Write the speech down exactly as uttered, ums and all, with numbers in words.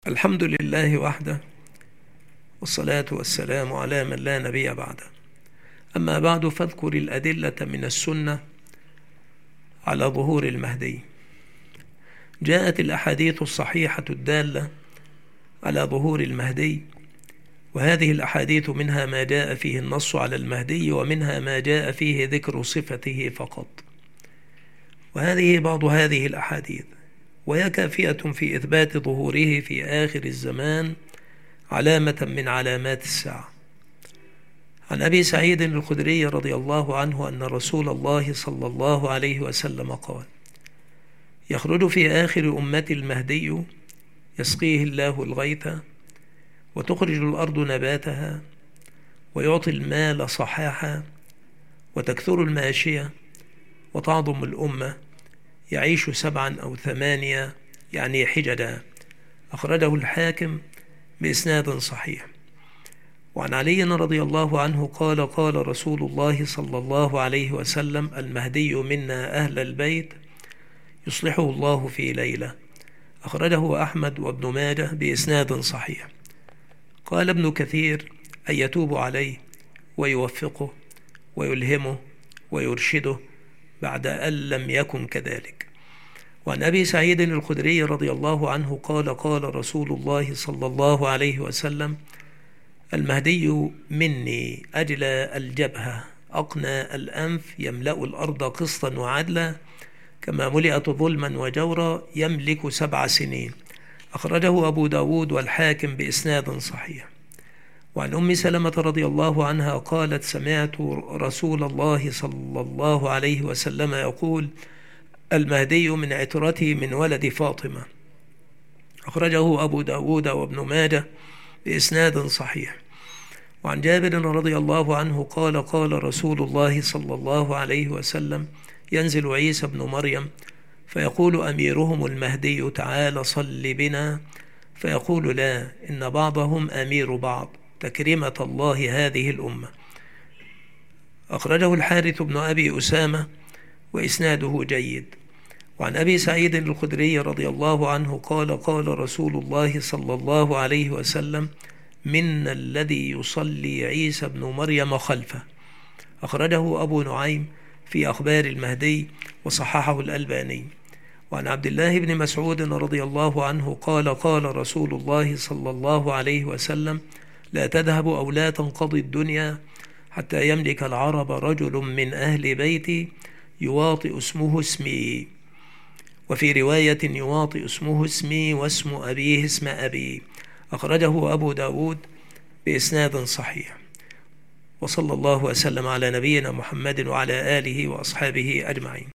الحمد لله وحده، والصلاة والسلام على من لا نبي بعده. أما بعد، فاذكر الأدلة من السنة على ظهور المهدي. جاءت الأحاديث الصحيحة الدالة على ظهور المهدي، وهذه الأحاديث منها ما جاء فيه النص على المهدي، ومنها ما جاء فيه ذكر صفته فقط. وهذه بعض هذه الأحاديث، وهي كافية في إثبات ظهوره في آخر الزمان علامة من علامات الساعة. عن أبي سعيد الخدري رضي الله عنه أن رسول الله صلى الله عليه وسلم قال: يخرج في آخر أمة المهدي يسقيه الله الغيث، وتخرج الأرض نباتها، ويعطي المال صحاحا، وتكثر الماشية، وتعظم الأمة، يعيش سبعا أو ثمانية يعني حجدا. أخرجه الحاكم بإسناد صحيح. وعن علي رضي الله عنه قال: قال رسول الله صلى الله عليه وسلم: المهدي منا أهل البيت يصلحه الله في ليلة. أخرجه أحمد وابن ماجه بإسناد صحيح. قال ابن كثير: أن يتوب عليه ويوفقه ويلهمه ويرشده بعد أن لم يكن كذلك. وعن أبي سعيد الخدري رضي الله عنه قال: قال رسول الله صلى الله عليه وسلم: المهدي مني أجلى الجبهة أقنى الأنف، يملأ الأرض قسطا وعدلا كما ملئت ظلما وجورا، يملك سبع سنين. أخرجه أبو داود والحاكم بإسناد صحيح. وعن أم سلمة رضي الله عنها قالت: سمعت رسول الله صلى الله عليه وسلم يقول: المهدي من عترتي من ولد فاطمة. أخرجه أبو داود وابن ماجه بإسناد صحيح. وعن جابر رضي الله عنه قال: قال رسول الله صلى الله عليه وسلم: ينزل عيسى بن مريم فيقول أميرهم المهدي: تعال صل بنا، فيقول: لا، إن بعضهم أمير بعض، تكريمة الله هذه الأمة. أخرجه الحارث بن أبي أسامة وإسناده جيد. وعن أبي سعيد الخدري رضي الله عنه قال: قال رسول الله صلى الله عليه وسلم: منا الذي يصلي عيسى بن مريم خلفه. أخرجه أبو نعيم في أخبار المهدي وصححه الألباني. وعن عبد الله بن مسعود رضي الله عنه قال: قال رسول الله صلى الله عليه وسلم: لا تذهب أو لا تنقضي الدنيا حتى يملك العرب رجل من أهل بيتي يواطئ اسمه اسمي، وفي رواية يواطئ اسمه اسمي واسم أبيه اسم أبي. أخرجه أبو داود بإسناد صحيح. وصلى الله وسلم على نبينا محمد وعلى آله وأصحابه أجمعين.